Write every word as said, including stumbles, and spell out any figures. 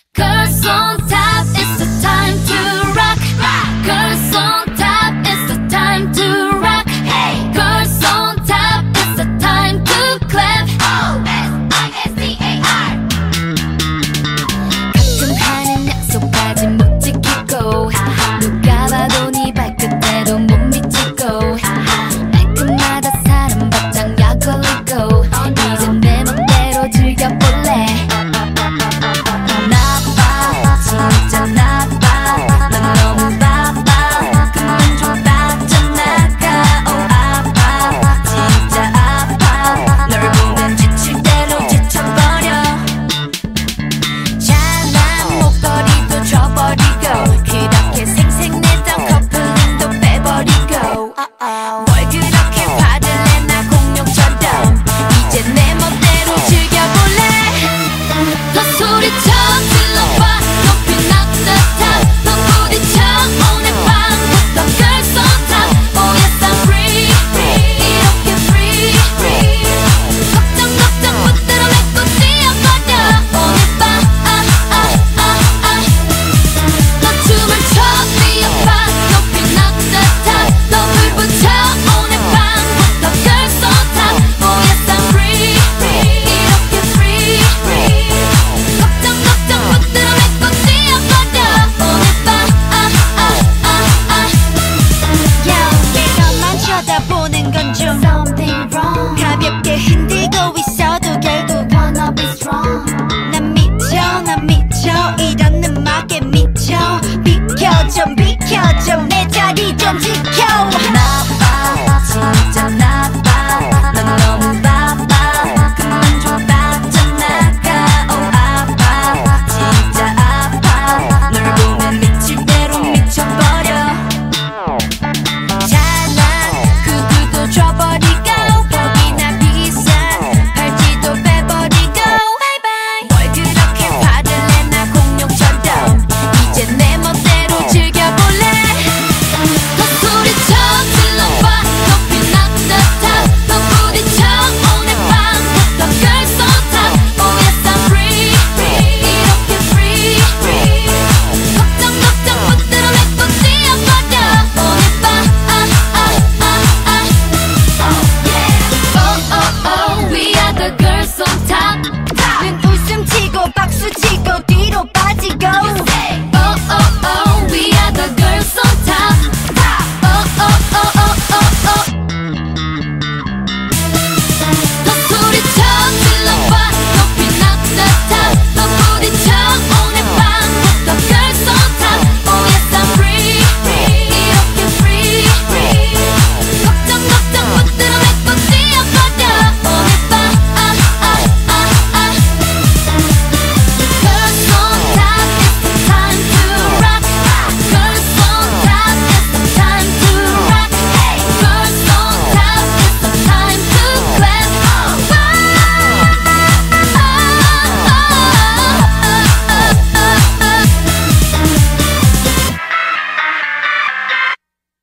Girls on top, it's the time to rock. Girls on top, it's the time to rock. Hey, girls on top, it's the time to clap. O S I S T A R. 가끔 하는 약속까지 못 지키고 누가 봐도 네 발끝에도 못 미치고 날끝마다 사랑받장 약 걸리고 이제 내 맘대로 즐겨볼래. 진짜 나빠 난 너무 바빠 그만 좀 빠져나가 oh 아파 진짜 아파 널 보면 지칠 대로 지쳐버려 찬한 목걸이도 줘버리고 그렇게 생색내던 커플링도 빼버리고 뭘 그렇게 화들내 나 공룡처럼 이제 내 멋대로 즐겨볼래. 더 소리쳐 질러봐 보는 건 좀 가볍게 흔들고 있어도 결국 wanna be strong. 난 미쳐 난 미쳐 이런 음악에 미쳐 비켜 좀 비켜 좀 내 자리 좀 지켜.